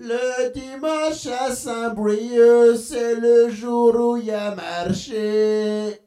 Le dimanche à Saint-Brieuc, c'est le jour où il y a marché.